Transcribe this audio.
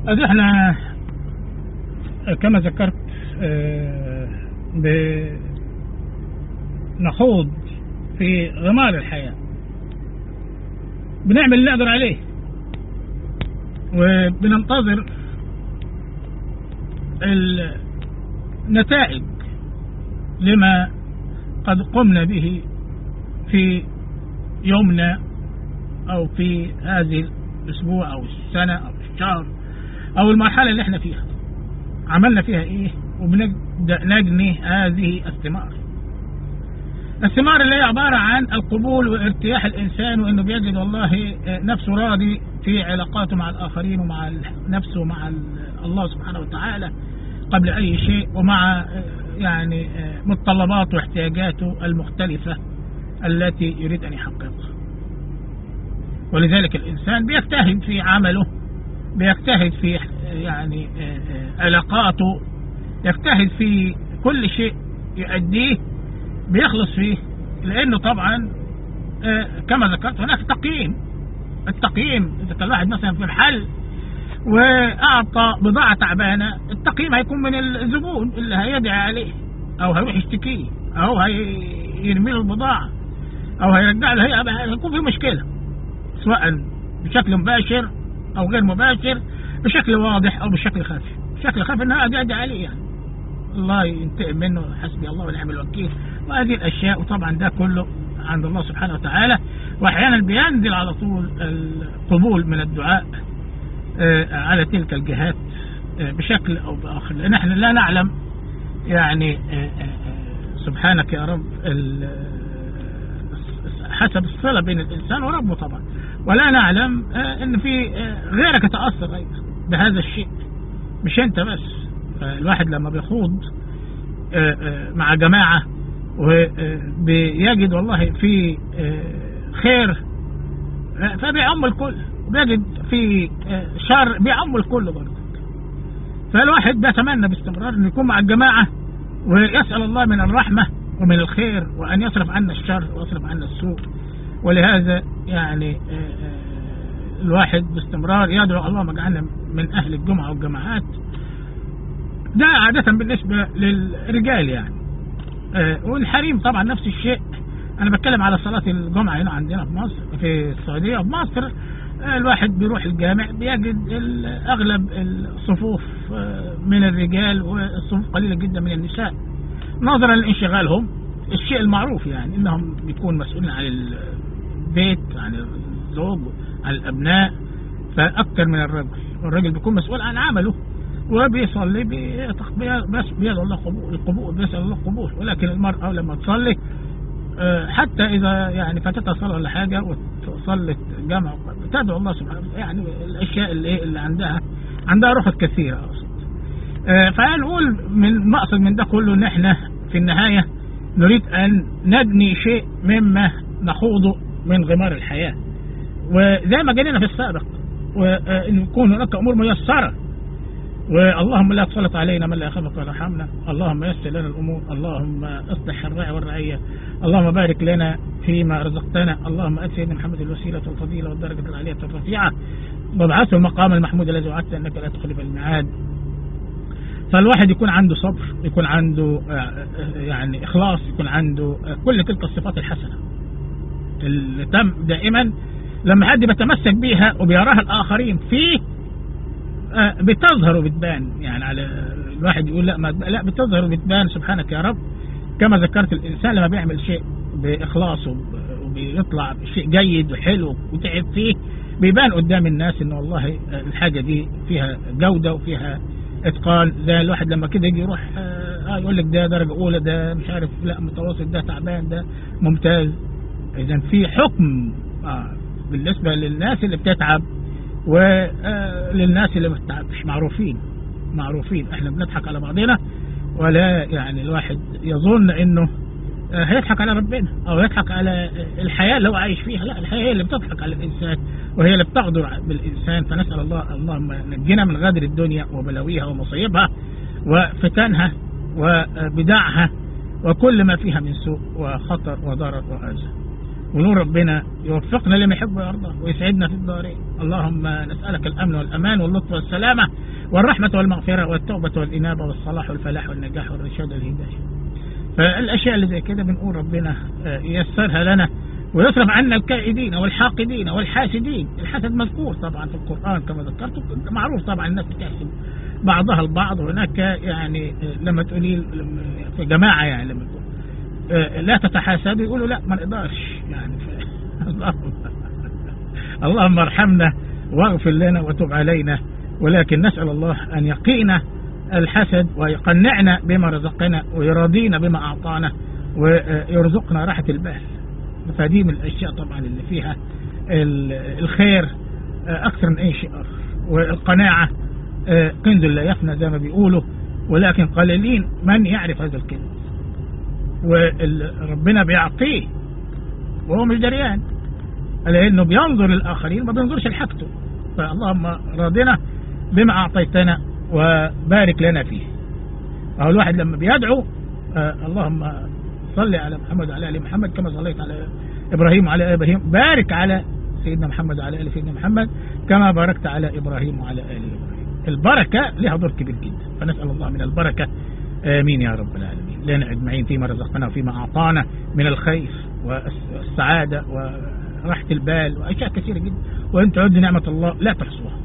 أدي احنا كما ذكرت بنخوض في غمار الحياة، بنعمل اللي نقدر عليه وبننتظر النتائج لما قد قمنا به في يومنا أو في هذه الأسبوع أو السنة أو الشهر أو المرحلة اللي احنا فيها، عملنا فيها ايه، وبنبدأ نجني هذه الثمار اللي هي عبارة عن القبول وارتياح الإنسان، وإنه بيجد والله نفسه راضي في علاقاته مع الآخرين ومع نفسه ومع الله سبحانه وتعالى قبل أي شيء، ومع يعني متطلباته واحتياجاته المختلفة التي يريد أن يحققها. ولذلك الإنسان بيجتهد في عمله، بيجتهد في يعني علاقاته، يجتهد في كل شيء يؤديه بيخلص فيه، لأنه طبعا كما ذكرت هناك التقييم إذا كان الواحد مثلا في محل وأعطى بضاعة تعبانة، التقييم هيكون من الزبون اللي هيدعي عليه أو هيروح يشتكيه أو هيرمي له البضاعة أو هيرجع له، هيكون في مشكلة سواء بشكل مباشر أو غير مباشر، بشكل واضح أو بشكل خافي. بشكل خافي إنه هيدعي عليه، يعني الله ينتقم منه، حسبي الله ونعم الوكيل، وهذه الأشياء. وطبعا ده كله عند الله سبحانه وتعالى، وأحيانا بينزل على طول القبول من الدعاء على تلك الجهات بشكل أو بآخر، لأن احنا لا نعلم يعني سبحانك يا رب حسب الصلة بين الإنسان وربه طبعا، ولا نعلم ان في غيرك يتأثر أيضا بهذا الشيء، مش انت بس. الواحد لما بيخوض مع جماعة وبيجد والله في خير فبيعم الكل، وبيجد في شر بيعم الكل برضه. فالواحد بيتمنى باستمرار أن يكون مع الجماعة ويسأل الله من الرحمة ومن الخير، وأن يصرف عنا الشر ويصرف عنا السوء. ولهذا يعني الواحد باستمرار يدعو اللهم اجعلنا من أهل الجمعة والجماعات. ده عادة بالنسبة للرجال يعني، والحريم طبعا نفس الشيء. أنا بتكلم على صلاة الجمعة هنا عندنا في مصر، في السعودية وفي مصر الواحد بيروح الجامع بيجد أغلب الصفوف من الرجال والصفوف قليلة جدا من النساء، نظرا لانشغالهم. الشيء المعروف يعني إنهم بيكون مسؤولين عن البيت، عن الزوج، عن الأبناء، فأكثر من الرجل. والرجل بيكون مسؤول عن عمله وبيصلي بس بيدعو الله القبول، بيسأل الله القبول. ولكن المرأة لما تصلي حتى إذا يعني فاتتها صلاة ولا حاجة وصلت جامعة تدعو الله سبحانه وتعالى، يعني الأشياء اللي عندها رخص كثيرة أقصد. فهنقول من مقصد من ده كله إن إحنا في النهاية نريد أن نبني شيء مما نخوضه من غمار الحياة، وزي ما جينا في السابق، وأن يكون هناك أمور ميسرة. واللهم لا تسلط علينا من لا يخافك ولا يرحمنا، اللهم يسر لنا الأمور، اللهم اصلح الراعي والرعية، اللهم بارك لنا فيما رزقتنا، اللهم آت سيدنا محمد الوسيلة والفضيلة والدرجة العالية الرفيعة، وابعثه المقام المحمود الذي وعدت أنك لا تخلف الميعاد. فالواحد يكون عنده صبر، يكون عنده يعني إخلاص، يكون عنده كل تلك الصفات الحسنة اللي تم دائما لما حد بيتمسك بيها وبيراها الآخرين فيه بتظهر وبتبان. يعني على الواحد يقول لا بتظهر وبتبان. سبحانك يا رب، كما ذكرت الإنسان لما بيعمل شيء بإخلاص وبيطلع شيء جيد وحلو وتعب فيه، بيبان قدام الناس إنه والله الحاجة دي فيها جودة وفيها إتقان. زي الواحد لما كده يجي يروح يقول لك ده درجة أولى، ده مش عارف لا متوسط، ده تعبان، ده ممتاز. إذن في حكم بالنسبة للناس اللي بتتعب وللناس اللي مش معروفين. احنا بنضحك على بعضنا، ولا يعني الواحد يظن انه هيضحك على ربنا او يضحك على الحياة اللي هو عايش فيها. لا، الحياة هي اللي بتضحك على الانسان وهي اللي بتغدر بالانسان. فنسأل الله اللهم نجينا من غدر الدنيا وبلاويها ومصيبها وفتنها وبدعها وكل ما فيها من سوء وخطر وضرر وأذى. ونور ربنا يوفقنا لما يحب ويرضى ويسعدنا في الدارين. اللهم نسألك الأمن والأمان واللطف والسلامة والرحمة والمغفرة والتوبة والإنابة والصلاح والفلاح والنجاح والرشاد والهداية. فالأشياء اللي زي كده بنقول ربنا ييسرها لنا ويصرف عنا الكائدين والحاقدين والحاسدين. الحسد مذكور طبعا في القرآن كما ذكرت، معروف طبعا الناس بتحسد بعضها البعض. وهناك يعني لما تقولي في جماعة يعني لما تقول لا تتحاسدوا يقولوا لا ما نقدرش يعني اللهم ارحمنا واغفر لنا وتب علينا. ولكن نسأل الله أن يقينا الحسد ويقنعنا بما رزقنا ويراضينا بما أعطانا ويرزقنا راحة البال. فدي من الأشياء طبعا اللي فيها الخير أكثر من أي شيء آخر. والقناعة كنز لا يفنى زي ما بيقولوا، ولكن قليلين من يعرف هذا الكنز. وربنا بيعطيه وهو مش دريان، لأنه بينظر للآخرين ما بينظرش لحاجته. فاللهم راضنا بما أعطيتنا وبارك لنا فيه. أو الواحد لما بيدعو اللهم صل على محمد وعلى آل محمد كما صليت على إبراهيم وعلى آل إبراهيم، بارك على سيدنا محمد وعلى آل سيدنا محمد كما باركت على إبراهيم وعلى آل إبراهيم. البركة لها دور كبير جدا، فنسأل الله من البركة آمين يا رب العالمين لنا أجمعين فيما رزقنا وفيما أعطانا من الخير والسعادة وراحة البال وأشياء كثيرة جدا، وإن تعد نعمة الله لا تحصوها.